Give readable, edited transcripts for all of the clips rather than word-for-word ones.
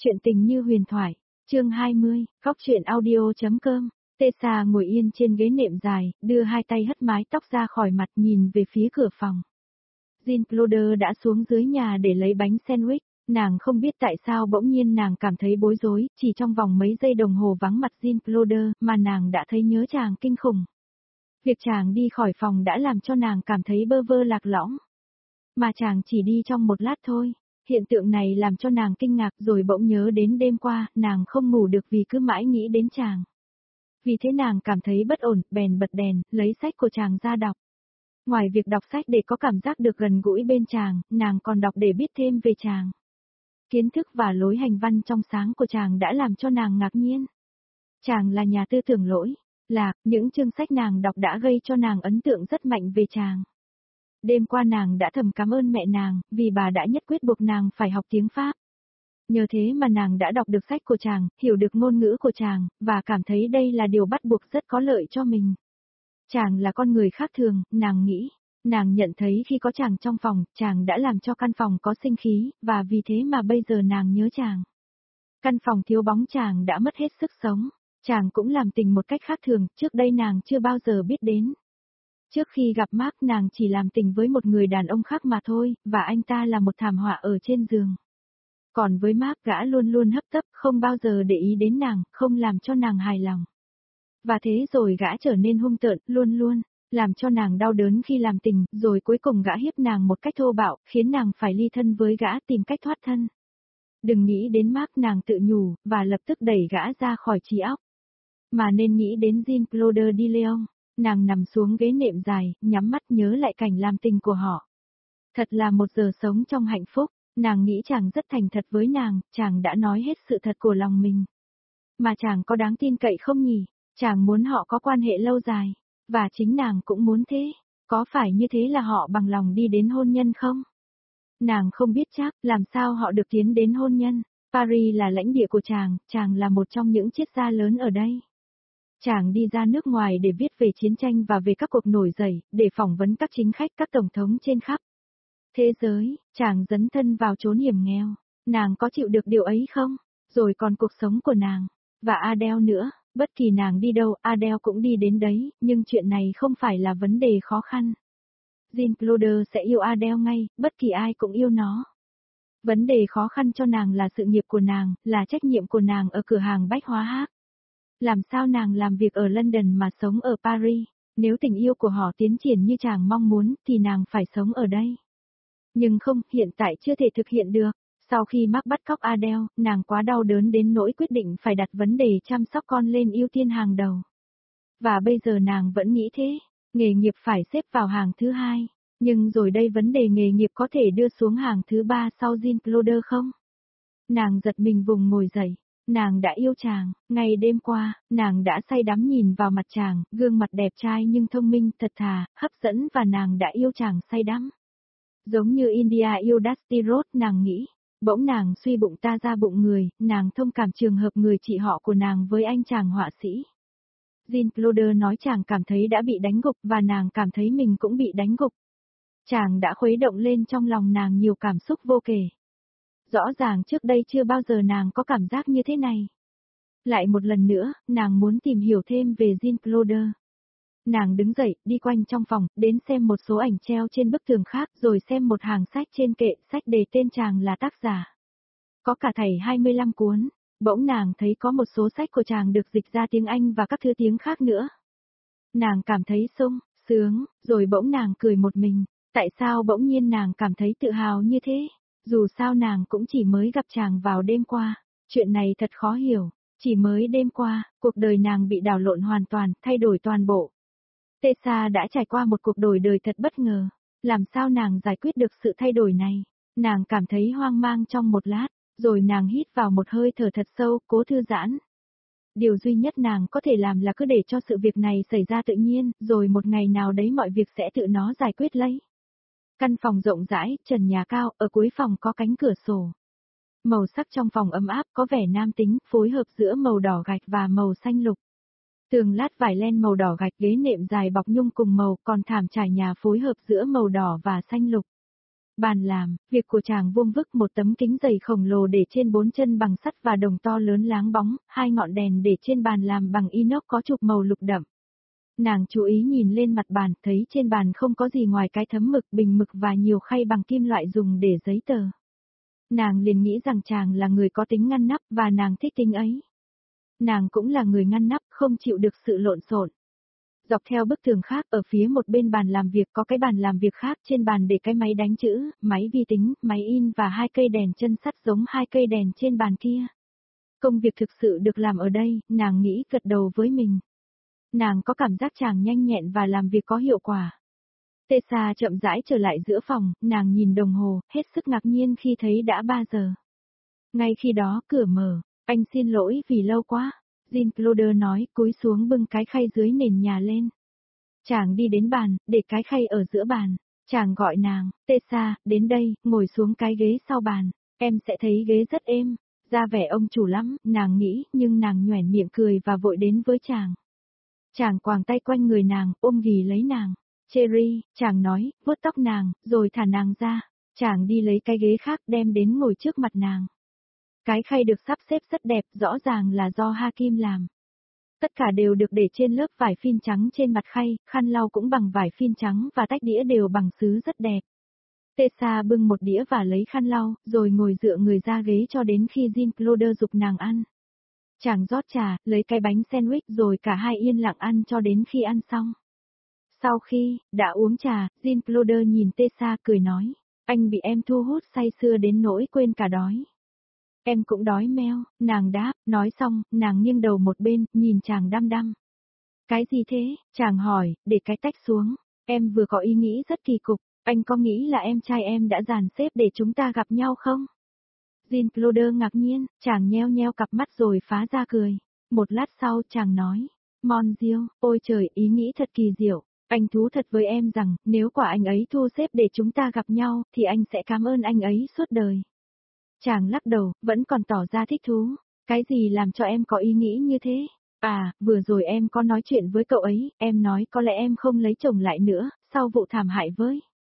Chuyện tình như huyền thoại, chương 20, góc truyện audio.com. Tessa ngồi yên trên ghế nệm dài, đưa hai tay hất mái tóc ra khỏi mặt nhìn về phía cửa phòng. Jean-Claude đã xuống dưới nhà để lấy bánh sandwich, nàng không biết tại sao bỗng nhiên nàng cảm thấy bối rối, chỉ trong vòng mấy giây đồng hồ vắng mặt Jean-Claude mà nàng đã thấy nhớ chàng kinh khủng. Việc chàng đi khỏi phòng đã làm cho nàng cảm thấy bơ vơ lạc lõng. Mà chàng chỉ đi trong một lát thôi. Hiện tượng này làm cho nàng kinh ngạc rồi bỗng nhớ đến đêm qua, nàng không ngủ được vì cứ mãi nghĩ đến chàng. Vì thế nàng cảm thấy bất ổn, bèn bật đèn, lấy sách của chàng ra đọc. Ngoài việc đọc sách để có cảm giác được gần gũi bên chàng, nàng còn đọc để biết thêm về chàng. Kiến thức và lối hành văn trong sáng của chàng đã làm cho nàng ngạc nhiên. Chàng là nhà tư tưởng lỗi, lạc, những chương sách nàng đọc đã gây cho nàng ấn tượng rất mạnh về chàng. Đêm qua nàng đã thầm cảm ơn mẹ nàng, vì bà đã nhất quyết buộc nàng phải học tiếng Pháp. Nhờ thế mà nàng đã đọc được sách của chàng, hiểu được ngôn ngữ của chàng, và cảm thấy đây là điều bắt buộc rất có lợi cho mình. Chàng là con người khác thường, nàng nghĩ. Nàng nhận thấy khi có chàng trong phòng, chàng đã làm cho căn phòng có sinh khí, và vì thế mà bây giờ nàng nhớ chàng. Căn phòng thiếu bóng chàng đã mất hết sức sống. Chàng cũng làm tình một cách khác thường, trước đây nàng chưa bao giờ biết đến. Trước khi gặp Mark nàng chỉ làm tình với một người đàn ông khác mà thôi, và anh ta là một thảm họa ở trên giường. Còn với Mark gã luôn luôn hấp tấp, không bao giờ để ý đến nàng, không làm cho nàng hài lòng. Và thế rồi gã trở nên hung tợn, luôn luôn, làm cho nàng đau đớn khi làm tình, rồi cuối cùng gã hiếp nàng một cách thô bạo, khiến nàng phải ly thân với gã tìm cách thoát thân. Đừng nghĩ đến Mark nàng tự nhủ, và lập tức đẩy gã ra khỏi trí óc. Mà nên nghĩ đến Jean-Claude de Leon. Nàng nằm xuống ghế nệm dài, nhắm mắt nhớ lại cảnh làm tình của họ. Thật là một giờ sống trong hạnh phúc, nàng nghĩ chàng rất thành thật với nàng, chàng đã nói hết sự thật của lòng mình. Mà chàng có đáng tin cậy không nhỉ? Chàng muốn họ có quan hệ lâu dài, và chính nàng cũng muốn thế. Có phải như thế là họ bằng lòng đi đến hôn nhân không? Nàng không biết chắc làm sao họ được tiến đến hôn nhân. Paris là lãnh địa của chàng là một trong những triết gia lớn ở đây. Chàng đi ra nước ngoài để viết về chiến tranh và về các cuộc nổi dậy, để phỏng vấn các chính khách các tổng thống trên khắp thế giới, chàng dấn thân vào chốn hiểm nghèo. Nàng có chịu được điều ấy không? Rồi còn cuộc sống của nàng, và Adele nữa, bất kỳ nàng đi đâu Adele cũng đi đến đấy, nhưng chuyện này không phải là vấn đề khó khăn. Jean-Claude sẽ yêu Adele ngay, bất kỳ ai cũng yêu nó. Vấn đề khó khăn cho nàng là sự nghiệp của nàng, là trách nhiệm của nàng ở cửa hàng bách hóa hát. Làm sao nàng làm việc ở London mà sống ở Paris? Nếu tình yêu của họ tiến triển như chàng mong muốn, thì nàng phải sống ở đây. Nhưng không, hiện tại chưa thể thực hiện được. Sau khi Mark bắt cóc Adele, nàng quá đau đớn đến nỗi quyết định phải đặt vấn đề chăm sóc con lên ưu tiên hàng đầu. Và bây giờ nàng vẫn nghĩ thế, nghề nghiệp phải xếp vào hàng thứ hai. Nhưng rồi đây vấn đề nghề nghiệp có thể đưa xuống hàng thứ ba sau Jean-Claude không? Nàng giật mình vùng ngồi dậy. Nàng đã yêu chàng, ngày đêm qua, nàng đã say đắm nhìn vào mặt chàng, gương mặt đẹp trai nhưng thông minh, thật thà, hấp dẫn và nàng đã yêu chàng say đắm. Giống như India yêu Dusty Rhodes nàng nghĩ, bỗng nàng suy bụng ta ra bụng người, nàng thông cảm trường hợp người chị họ của nàng với anh chàng họa sĩ. Jean-Claude nói chàng cảm thấy đã bị đánh gục và nàng cảm thấy mình cũng bị đánh gục. Chàng đã khuấy động lên trong lòng nàng nhiều cảm xúc vô kể. Rõ ràng trước đây chưa bao giờ nàng có cảm giác như thế này. Lại một lần nữa, nàng muốn tìm hiểu thêm về Jean-Claude. Nàng đứng dậy, đi quanh trong phòng, đến xem một số ảnh treo trên bức tường khác, rồi xem một hàng sách trên kệ, sách đề tên chàng là tác giả. Có cả thảy 25 cuốn, bỗng nàng thấy có một số sách của chàng được dịch ra tiếng Anh và các thứ tiếng khác nữa. Nàng cảm thấy sung, sướng, rồi bỗng nàng cười một mình, tại sao bỗng nhiên nàng cảm thấy tự hào như thế? Dù sao nàng cũng chỉ mới gặp chàng vào đêm qua, chuyện này thật khó hiểu, chỉ mới đêm qua, cuộc đời nàng bị đảo lộn hoàn toàn, thay đổi toàn bộ. Tessa đã trải qua một cuộc đổi đời thật bất ngờ, làm sao nàng giải quyết được sự thay đổi này? Nàng cảm thấy hoang mang trong một lát, rồi nàng hít vào một hơi thở thật sâu, cố thư giãn. Điều duy nhất nàng có thể làm là cứ để cho sự việc này xảy ra tự nhiên, rồi một ngày nào đấy mọi việc sẽ tự nó giải quyết lấy. Căn phòng rộng rãi, trần nhà cao, ở cuối phòng có cánh cửa sổ. Màu sắc trong phòng ấm áp, có vẻ nam tính, phối hợp giữa màu đỏ gạch và màu xanh lục. Tường lát vải len màu đỏ gạch, ghế nệm dài bọc nhung cùng màu, còn thảm trải nhà phối hợp giữa màu đỏ và xanh lục. Bàn làm, việc của chàng vuông vức một tấm kính dày khổng lồ để trên 4 chân bằng sắt và đồng to lớn láng bóng, 2 ngọn đèn để trên bàn làm bằng inox có chụp màu lục đậm. Nàng chú ý nhìn lên mặt bàn, thấy trên bàn không có gì ngoài cái thấm mực, bình mực và nhiều khay bằng kim loại dùng để giấy tờ. Nàng liền nghĩ rằng chàng là người có tính ngăn nắp và nàng thích tính ấy. Nàng cũng là người ngăn nắp, không chịu được sự lộn xộn. Dọc theo bức tường khác ở phía một bên bàn làm việc có cái bàn làm việc khác, trên bàn để cái máy đánh chữ, máy vi tính, máy in và 2 cây đèn chân sắt giống 2 cây đèn trên bàn kia. Công việc thực sự được làm ở đây, nàng nghĩ gật đầu với mình. Nàng có cảm giác chàng nhanh nhẹn và làm việc có hiệu quả. Tessa chậm rãi trở lại giữa phòng, nàng nhìn đồng hồ, hết sức ngạc nhiên khi thấy đã 3 giờ. Ngay khi đó cửa mở, anh xin lỗi vì lâu quá. Jean-Claude nói, cúi xuống bưng cái khay dưới nền nhà lên. Chàng đi đến bàn, để cái khay ở giữa bàn. Chàng gọi nàng, Tessa, đến đây, ngồi xuống cái ghế sau bàn. Em sẽ thấy ghế rất êm. Ra vẻ ông chủ lắm, nàng nghĩ, nhưng nàng nhoẻn miệng cười và vội đến với chàng. Chàng quàng tay quanh người nàng, ôm ghì lấy nàng. Cherry, chàng nói, vuốt tóc nàng, rồi thả nàng ra. Chàng đi lấy cái ghế khác đem đến ngồi trước mặt nàng. Cái khay được sắp xếp rất đẹp, rõ ràng là do Hakim làm. Tất cả đều được để trên lớp vải phin trắng trên mặt khay, khăn lau cũng bằng vải phin trắng và tách đĩa đều bằng sứ rất đẹp. Tessa bưng một đĩa và lấy khăn lau, rồi ngồi dựa người ra ghế cho đến khi Jean-Claude giục nàng ăn. Chàng rót trà, lấy cái bánh sandwich rồi cả hai yên lặng ăn cho đến khi ăn xong. Sau khi đã uống trà, Jean-Claude nhìn Tessa cười nói, anh bị em thu hút say sưa đến nỗi quên cả đói. Em cũng đói meo, nàng đáp, nói xong, nàng nghiêng đầu một bên, nhìn chàng đăm đăm. Cái gì thế, chàng hỏi, để cái tách xuống, em vừa có ý nghĩ rất kỳ cục, anh có nghĩ là em trai em đã dàn xếp để chúng ta gặp nhau không? Jean-Claude ngạc nhiên, chàng nheo nheo cặp mắt rồi phá ra cười. Một lát sau chàng nói, Mon Dieu, ôi trời, ý nghĩ thật kỳ diệu. Anh thú thật với em rằng, nếu quả anh ấy thu xếp để chúng ta gặp nhau, thì anh sẽ cảm ơn anh ấy suốt đời. Chàng lắc đầu, vẫn còn tỏ ra thích thú. Cái gì làm cho em có ý nghĩ như thế? À, vừa rồi em có nói chuyện với cậu ấy, em nói có lẽ em không lấy chồng lại nữa, sau vụ thảm hại với.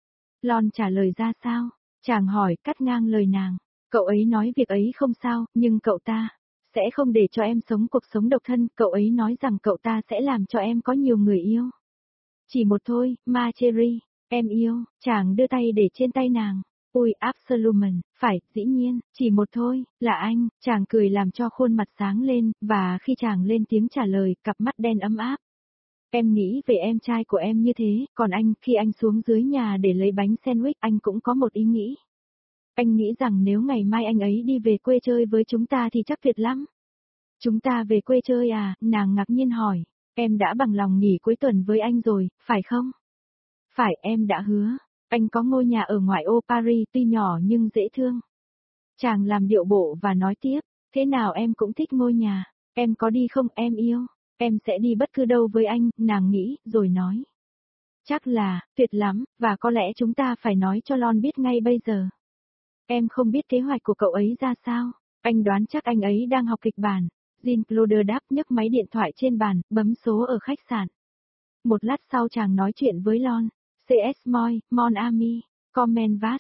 Lon trả lời ra sao? Chàng hỏi, cắt ngang lời nàng. Cậu ấy nói việc ấy không sao, nhưng cậu ta sẽ không để cho em sống cuộc sống độc thân, cậu ấy nói rằng cậu ta sẽ làm cho em có nhiều người yêu. Chỉ một thôi, Ma Cherry, em yêu, chàng đưa tay để trên tay nàng. Ui, Absalomon, phải, dĩ nhiên, chỉ một thôi, là anh, chàng cười làm cho khuôn mặt sáng lên, và khi chàng lên tiếng trả lời, cặp mắt đen ấm áp. Em nghĩ về em trai của em như thế, còn anh, khi anh xuống dưới nhà để lấy bánh sandwich, anh cũng có một ý nghĩ. Anh nghĩ rằng nếu ngày mai anh ấy đi về quê chơi với chúng ta thì chắc tuyệt lắm. Chúng ta về quê chơi à, nàng ngạc nhiên hỏi, em đã bằng lòng nghỉ cuối tuần với anh rồi, phải không? Phải, em đã hứa. Anh có ngôi nhà ở ngoại ô Paris tuy nhỏ nhưng dễ thương. Chàng làm điệu bộ và nói tiếp, thế nào em cũng thích ngôi nhà, em có đi không em yêu, em sẽ đi bất cứ đâu với anh, nàng nghĩ, rồi nói. Chắc là, tuyệt lắm, và có lẽ chúng ta phải nói cho Lon biết ngay bây giờ. Em không biết kế hoạch của cậu ấy ra sao, anh đoán chắc anh ấy đang học kịch bản. Jean-Claude đáp nhấc máy điện thoại trên bàn, bấm số ở khách sạn. Một lát sau chàng nói chuyện với Lon. CS Moi, Mon Ami, Comment Vast,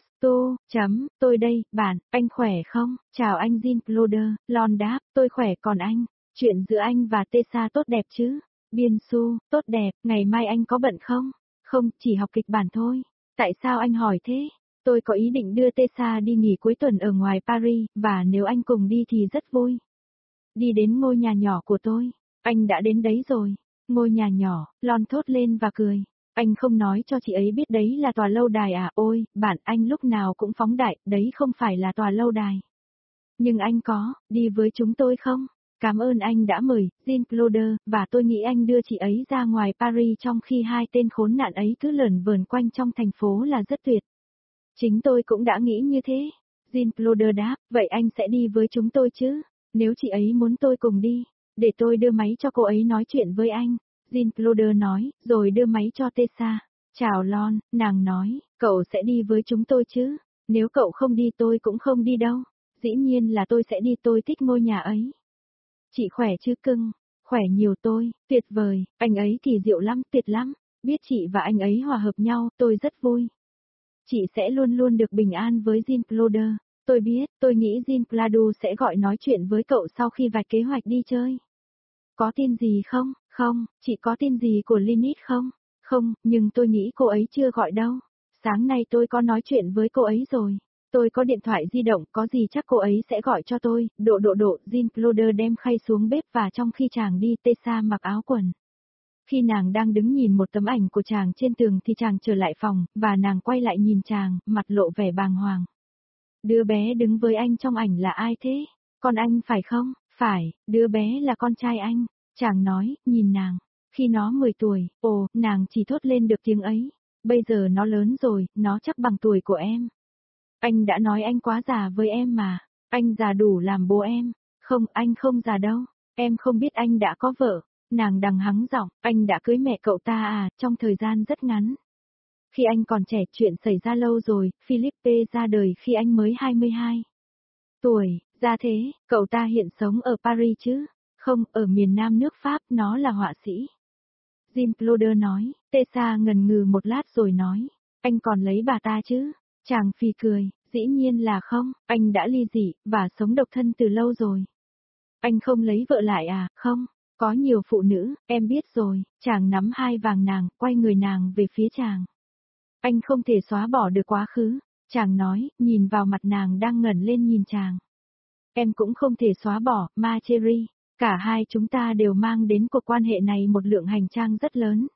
tôi đây, bạn, anh khỏe không? Chào anh Jean-Claude, Lon đáp, tôi khỏe còn anh, chuyện giữa anh và Tessa tốt đẹp chứ? Biên Su, tốt đẹp, ngày mai anh có bận không? Không, chỉ học kịch bản thôi. Tại sao anh hỏi thế? Tôi có ý định đưa Tessa đi nghỉ cuối tuần ở ngoài Paris, và nếu anh cùng đi thì rất vui. Đi đến ngôi nhà nhỏ của tôi, anh đã đến đấy rồi. Ngôi nhà nhỏ, Lon thốt lên và cười. Anh không nói cho chị ấy biết đấy là tòa lâu đài à, ôi, bạn anh lúc nào cũng phóng đại, đấy không phải là tòa lâu đài. Nhưng anh có, đi với chúng tôi không? Cảm ơn anh đã mời, Jean-Claude, và tôi nghĩ anh đưa chị ấy ra ngoài Paris trong khi hai tên khốn nạn ấy cứ lởn vởn quanh trong thành phố là rất tuyệt. Chính tôi cũng đã nghĩ như thế. Jean-Claude đáp, vậy anh sẽ đi với chúng tôi chứ? Nếu chị ấy muốn tôi cùng đi, để tôi đưa máy cho cô ấy nói chuyện với anh. Jean-Claude nói, rồi đưa máy cho Tessa. Chào Lon, nàng nói, cậu sẽ đi với chúng tôi chứ? Nếu cậu không đi tôi cũng không đi đâu. Dĩ nhiên là tôi sẽ đi, tôi thích ngôi nhà ấy. Chị khỏe chứ cưng? Khỏe nhiều tôi, tuyệt vời, anh ấy kỳ diệu lắm, tuyệt lắm. Biết chị và anh ấy hòa hợp nhau, tôi rất vui. Chị sẽ luôn luôn được bình an với Jean-Claude. Tôi biết, tôi nghĩ Jean-Claude sẽ gọi nói chuyện với cậu sau khi vạch kế hoạch đi chơi. Có tin gì không? Không, chị có tin gì của Lynette không? Không, nhưng tôi nghĩ cô ấy chưa gọi đâu. Sáng nay tôi có nói chuyện với cô ấy rồi. Tôi có điện thoại di động, có gì chắc cô ấy sẽ gọi cho tôi. Jean-Claude đem khay xuống bếp và trong khi chàng đi Tessa mặc áo quần. Khi nàng đang đứng nhìn một tấm ảnh của chàng trên tường thì chàng trở lại phòng, và nàng quay lại nhìn chàng, mặt lộ vẻ bàng hoàng. Đứa bé đứng với anh trong ảnh là ai thế? Con anh phải không? Phải, đứa bé là con trai anh. Chàng nói, nhìn nàng. Khi nó 10 tuổi, nàng chỉ thốt lên được tiếng ấy. Bây giờ nó lớn rồi, nó chắc bằng tuổi của em. Anh đã nói anh quá già với em mà. Anh già đủ làm bố em. Không, anh không già đâu. Em không biết anh đã có vợ. Nàng đằng hắng giọng, anh đã cưới mẹ cậu ta à, trong thời gian rất ngắn. Khi anh còn trẻ chuyện xảy ra lâu rồi, Philippe ra đời khi anh mới 22 tuổi, ra thế, cậu ta hiện sống ở Paris chứ? Không, ở miền nam nước Pháp, nó là họa sĩ. Jean-Claude nói, Tessa ngần ngừ một lát rồi nói, anh còn lấy bà ta chứ? Chàng phì cười, dĩ nhiên là không, anh đã ly dị, và sống độc thân từ lâu rồi. Anh không lấy vợ lại à, không? Có nhiều phụ nữ, em biết rồi, chàng nắm hai vàng nàng, quay người nàng về phía chàng. Anh không thể xóa bỏ được quá khứ, chàng nói, nhìn vào mặt nàng đang ngẩng lên nhìn chàng. Em cũng không thể xóa bỏ, Ma Cherry, cả hai chúng ta đều mang đến cuộc quan hệ này một lượng hành trang rất lớn.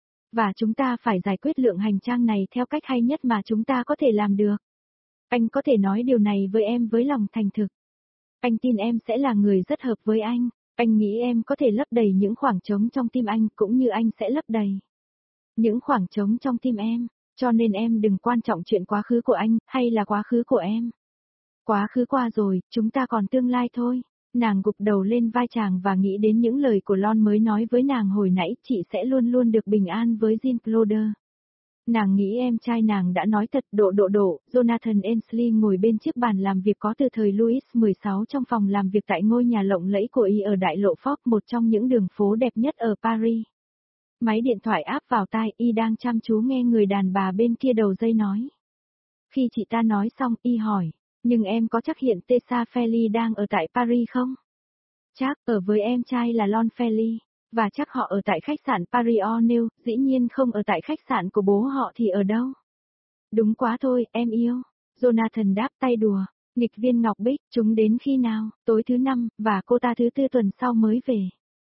Và chúng ta phải giải quyết lượng hành trang này theo cách hay nhất mà chúng ta có thể làm được. Anh có thể nói điều này với em với lòng thành thực. Anh tin em sẽ là người rất hợp với anh nghĩ em có thể lấp đầy những khoảng trống trong tim anh cũng như anh sẽ lấp đầy những khoảng trống trong tim em. Cho nên em đừng quan trọng chuyện quá khứ của anh, hay là quá khứ của em. Quá khứ qua rồi, chúng ta còn tương lai thôi. Nàng gục đầu lên vai chàng và nghĩ đến những lời của Lon mới nói với nàng hồi nãy, chị sẽ luôn luôn được bình an với Jean-Claude. Nàng nghĩ em trai nàng đã nói thật. Jonathan Ensley ngồi bên chiếc bàn làm việc có từ thời Louis XVI trong phòng làm việc tại ngôi nhà lộng lẫy của y ở đại lộ Foch, một trong những đường phố đẹp nhất ở Paris. Máy điện thoại áp vào tai, y đang chăm chú nghe người đàn bà bên kia đầu dây nói. Khi chị ta nói xong, y hỏi, nhưng em có chắc hiện Tessa Feli đang ở tại Paris không? Chắc, ở với em trai là Lon Feli, và chắc họ ở tại khách sạn Paris O'Neill, dĩ nhiên không ở tại khách sạn của bố họ thì ở đâu? Đúng quá thôi, em yêu. Jonathan đáp tay đùa, nghịch viên Ngọc Bích, chúng đến khi nào? Tối thứ 5, và cô ta thứ 4 tuần sau mới về.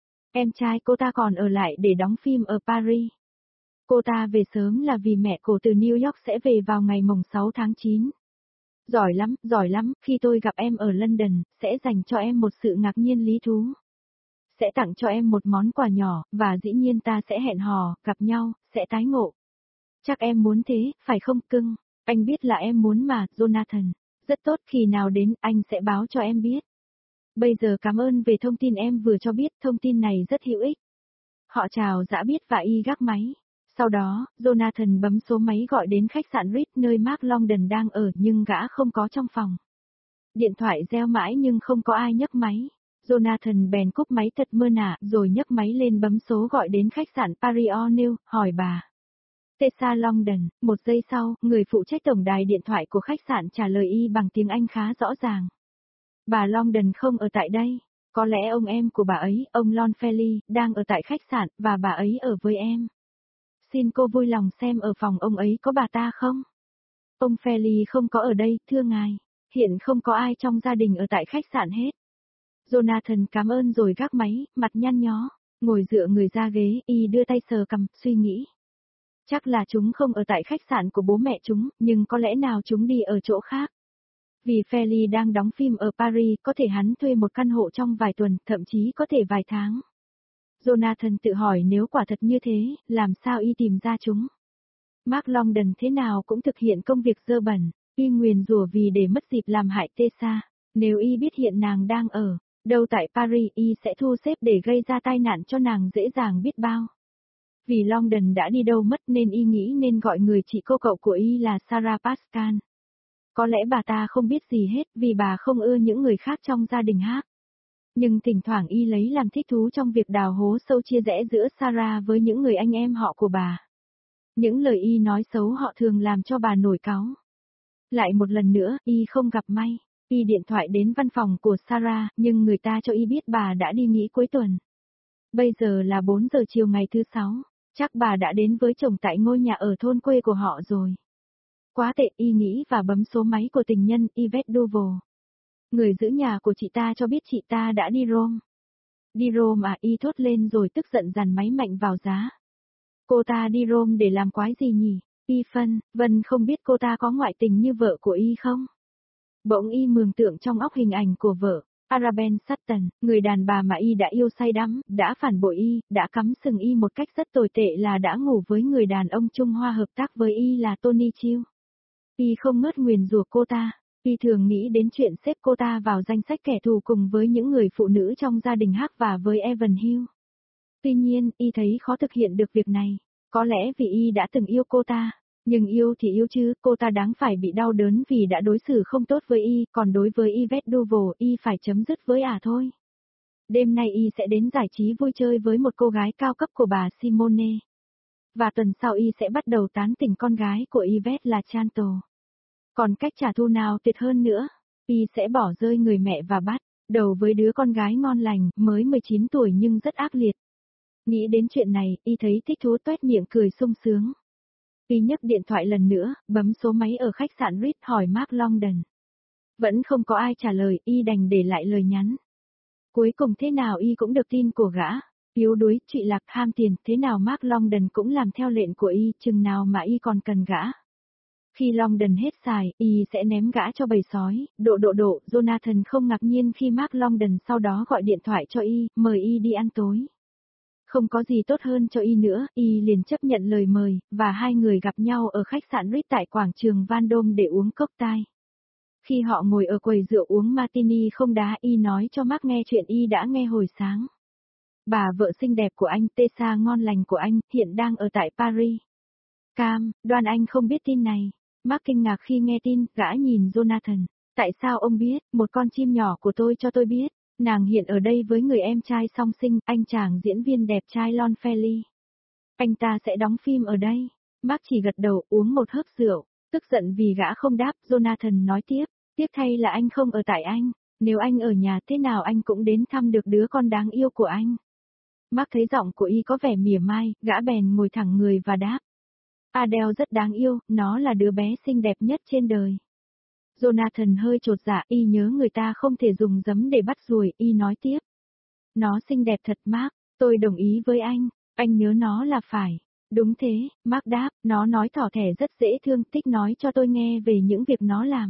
Em trai cô ta còn ở lại để đóng phim ở Paris. Cô ta về sớm là vì mẹ cô từ New York sẽ về vào ngày mùng 6 tháng 9. Giỏi lắm, khi tôi gặp em ở London, sẽ dành cho em một sự ngạc nhiên lý thú. Sẽ tặng cho em một món quà nhỏ, và dĩ nhiên ta sẽ hẹn hò, gặp nhau, sẽ tái ngộ. Chắc em muốn thế, phải không cưng? Anh biết là em muốn mà, Jonathan. Rất tốt, khi nào đến, anh sẽ báo cho em biết. Bây giờ cảm ơn về thông tin em vừa cho biết, thông tin này rất hữu ích. Họ chào dã biết và y gác máy. Sau đó, Jonathan bấm số máy gọi đến khách sạn Ritz nơi Mark Longdon đang ở nhưng gã không có trong phòng. Điện thoại reo mãi nhưng không có ai nhấc máy. Jonathan bèn cúp máy thật mơ nả rồi nhấc máy lên bấm số gọi đến khách sạn Paris O'Neill, hỏi bà. Tessa Longdon. Một giây sau, người phụ trách tổng đài điện thoại của khách sạn trả lời y bằng tiếng Anh khá rõ ràng. Bà Longdon không ở tại đây. Có lẽ ông em của bà ấy, ông Lon Feli, đang ở tại khách sạn, và bà ấy ở với em. Xin cô vui lòng xem ở phòng ông ấy có bà ta không? Ông Feli không có ở đây, thưa ngài. Hiện không có ai trong gia đình ở tại khách sạn hết. Jonathan cảm ơn rồi gác máy, mặt nhăn nhó, ngồi dựa người ra ghế, y đưa tay sờ cằm, suy nghĩ. Chắc là chúng không ở tại khách sạn của bố mẹ chúng, nhưng có lẽ nào chúng đi ở chỗ khác. Vì Feli đang đóng phim ở Paris, có thể hắn thuê một căn hộ trong vài tuần, thậm chí có thể vài tháng. Jonathan tự hỏi nếu quả thật như thế, làm sao y tìm ra chúng? Mark Longdon thế nào cũng thực hiện công việc dơ bẩn, y nguyền rủa vì để mất dịp làm hại Tessa. Nếu y biết hiện nàng đang ở đâu tại Paris, y sẽ thu xếp để gây ra tai nạn cho nàng dễ dàng biết bao. Vì Longdon đã đi đâu mất nên y nghĩ nên gọi người chị cô cậu của y là Sarah Pascal. Có lẽ bà ta không biết gì hết vì bà không ưa những người khác trong gia đình hát. Nhưng thỉnh thoảng y lấy làm thích thú trong việc đào hố sâu chia rẽ giữa Sarah với những người anh em họ của bà. Những lời y nói xấu họ thường làm cho bà nổi cáu. Lại một lần nữa, y không gặp may. Y điện thoại đến văn phòng của Sarah, nhưng người ta cho y biết bà đã đi nghỉ cuối tuần. Bây giờ là 4 giờ chiều ngày thứ 6, chắc bà đã đến với chồng tại ngôi nhà ở thôn quê của họ rồi. Quá tệ, y nghĩ và bấm số máy của tình nhân Yvette Duval. Người giữ nhà của chị ta cho biết chị ta đã đi Rome. Đi Rome à, y thốt lên rồi tức giận dàn máy mạnh vào giá. Cô ta đi Rome để làm quái gì nhỉ? Y phân, Vân không biết cô ta có ngoại tình như vợ của y không? Bỗng y mường tượng trong óc hình ảnh của vợ, Arabelle Sutton, người đàn bà mà y đã yêu say đắm, đã phản bội y, đã cắm sừng y một cách rất tồi tệ là đã ngủ với người đàn ông Trung Hoa hợp tác với y là Tony Chiu. Y không ngớt nguyền rủa cô ta, y thường nghĩ đến chuyện xếp cô ta vào danh sách kẻ thù cùng với những người phụ nữ trong gia đình Hắc và với Evan Hill. Tuy nhiên, y thấy khó thực hiện được việc này, có lẽ vì y đã từng yêu cô ta. Nhưng yêu thì yêu chứ, cô ta đáng phải bị đau đớn vì đã đối xử không tốt với y, còn đối với Yvette Duval, y phải chấm dứt với thôi. Đêm nay y sẽ đến giải trí vui chơi với một cô gái cao cấp của bà Simone. Và tuần sau y sẽ bắt đầu tán tỉnh con gái của Yvette là Chantal. Còn cách trả thù nào tuyệt hơn nữa, y sẽ bỏ rơi người mẹ và bắt đầu với đứa con gái ngon lành, mới 19 tuổi nhưng rất ác liệt. Nghĩ đến chuyện này, y thấy thích thú toét miệng cười sung sướng. Y nhấc điện thoại lần nữa, bấm số máy ở khách sạn Ritz hỏi Mark Longdon. Vẫn không có ai trả lời, y đành để lại lời nhắn. Cuối cùng thế nào y cũng được tin của gã. Yếu đuối, trụy lạc, ham tiền, thế nào Mark Longdon cũng làm theo lệnh của y, chừng nào mà y còn cần gã. Khi Longdon hết xài, y sẽ ném gã cho bầy sói. Độ, Jonathan không ngạc nhiên khi Mark Longdon sau đó gọi điện thoại cho y, mời y đi ăn tối. Không có gì tốt hơn cho y nữa, y liền chấp nhận lời mời, và hai người gặp nhau ở khách sạn Ritz tại quảng trường Vendôme để uống cocktail. Khi họ ngồi ở quầy rượu uống martini không đá, y nói cho Mark nghe chuyện y đã nghe hồi sáng. Bà vợ xinh đẹp của anh, Tessa ngon lành của anh, hiện đang ở tại Paris. Cam, đoan anh không biết tin này. Mark kinh ngạc khi nghe tin, gã nhìn Jonathan. Tại sao ông biết, một con chim nhỏ của tôi cho tôi biết. Nàng hiện ở đây với người em trai song sinh, anh chàng diễn viên đẹp trai Lon Ferry. Anh ta sẽ đóng phim ở đây. Mark chỉ gật đầu uống một hớp rượu, tức giận vì gã không đáp, Jonathan nói tiếp, tiếc thay là anh không ở tại anh, nếu anh ở nhà thế nào anh cũng đến thăm được đứa con đáng yêu của anh. Mark thấy giọng của y có vẻ mỉa mai, gã bèn ngồi thẳng người và đáp. Adele rất đáng yêu, nó là đứa bé xinh đẹp nhất trên đời. Jonathan hơi chột dạ, y nhớ người ta không thể dùng giấm để bắt ruồi, y nói tiếp. Nó xinh đẹp thật Mark, tôi đồng ý với anh nhớ nó là phải. Đúng thế, Mark đáp, nó nói thỏ thẻ rất dễ thương, thích nói cho tôi nghe về những việc nó làm.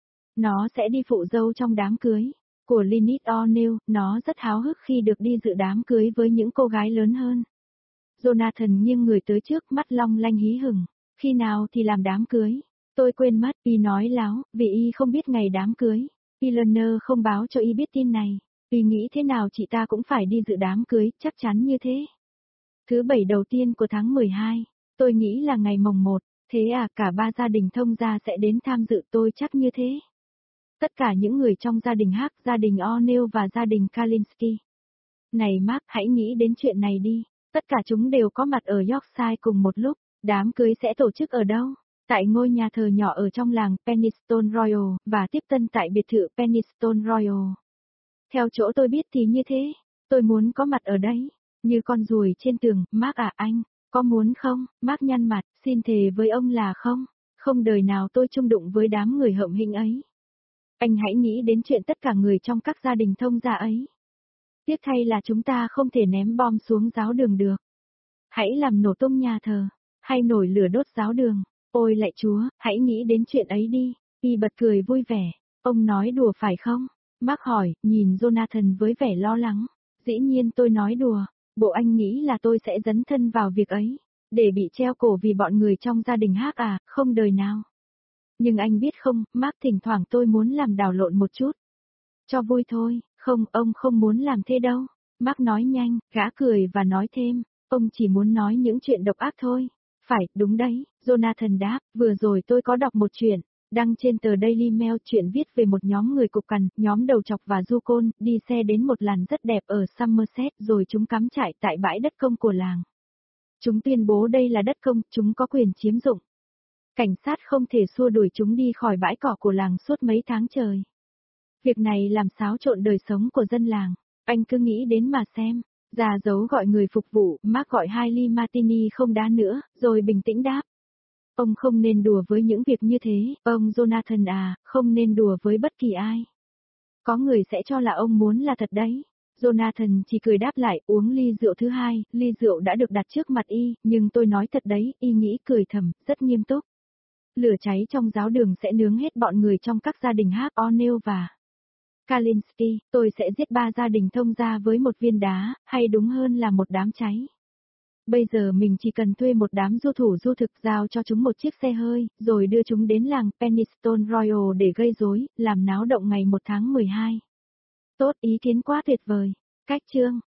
Nó sẽ đi phụ dâu trong đám cưới của Lynette O'Neill, nó rất háo hức khi được đi dự đám cưới với những cô gái lớn hơn. Jonathan nghiêng người tới trước, mắt long lanh hí hửng, khi nào thì làm đám cưới? Tôi quên mất, y nói láo, vì y không biết ngày đám cưới. Eleanor không báo cho y biết tin này. Y nghĩ thế nào chị ta cũng phải đi dự đám cưới, chắc chắn như thế. Thứ bảy đầu tiên của tháng 12, tôi nghĩ là ngày mồng 1, thế à, cả ba gia đình thông gia sẽ đến tham dự, tôi chắc như thế. Tất cả những người trong gia đình Hắc, gia đình O'Neill và gia đình Kalinsky. Này Mark, hãy nghĩ đến chuyện này đi, tất cả chúng đều có mặt ở Yorkshire cùng một lúc, đám cưới sẽ tổ chức ở đâu? Tại ngôi nhà thờ nhỏ ở trong làng Penistone Royal, và tiếp tân tại biệt thự Penistone Royal. Theo chỗ tôi biết thì như thế, tôi muốn có mặt ở đấy, như con ruồi trên tường, Mark à anh, có muốn không? Mark nhăn mặt, xin thề với ông là không đời nào tôi chung đụng với đám người hậm hĩnh ấy. Anh hãy nghĩ đến chuyện tất cả người trong các gia đình thông gia ấy. Tiếc thay là chúng ta không thể ném bom xuống giáo đường được. Hãy làm nổ tung nhà thờ, hay nổi lửa đốt giáo đường. Ôi lạy Chúa, hãy nghĩ đến chuyện ấy đi. Y bật cười vui vẻ. Ông nói đùa phải không? Mark hỏi, nhìn Jonathan với vẻ lo lắng. Dĩ nhiên tôi nói đùa. Bộ anh nghĩ là tôi sẽ dấn thân vào việc ấy, để bị treo cổ vì bọn người trong gia đình Hắc à, không đời nào. Nhưng anh biết không, Mark, thỉnh thoảng tôi muốn làm đảo lộn một chút. Cho vui thôi, không, ông không muốn làm thế đâu. Mark nói nhanh, gã cười và nói thêm, ông chỉ muốn nói những chuyện độc ác thôi. Phải, đúng đấy, Jonathan đáp, vừa rồi tôi có đọc một chuyện, đăng trên tờ Daily Mail, chuyện viết về một nhóm người cục cằn, nhóm đầu trọc và du côn, đi xe đến một làn rất đẹp ở Somerset rồi chúng cắm trại tại bãi đất công của làng. Chúng tuyên bố đây là đất công, chúng có quyền chiếm dụng. Cảnh sát không thể xua đuổi chúng đi khỏi bãi cỏ của làng suốt mấy tháng trời. Việc này làm xáo trộn đời sống của dân làng. Anh cứ nghĩ đến mà xem. Già dấu gọi người phục vụ, Mark gọi 2 ly martini không đá nữa, rồi bình tĩnh đáp. Ông không nên đùa với những việc như thế, ông Jonathan à, không nên đùa với bất kỳ ai. Có người sẽ cho là ông muốn là thật đấy. Jonathan chỉ cười đáp lại, uống ly rượu thứ hai, ly rượu đã được đặt trước mặt y, nhưng tôi nói thật đấy, y nghĩ cười thầm, rất nghiêm túc. Lửa cháy trong giáo đường sẽ nướng hết bọn người trong các gia đình Harp O'Neill và Kalinsky, tôi sẽ giết 3 gia đình thông gia với một viên đá, hay đúng hơn là một đám cháy. Bây giờ mình chỉ cần thuê một đám du thủ du thực giao cho chúng một chiếc xe hơi, rồi đưa chúng đến làng Penistone Royal để gây rối, làm náo động ngày 1 tháng 12. Tốt, ý kiến quá tuyệt vời. Cách chương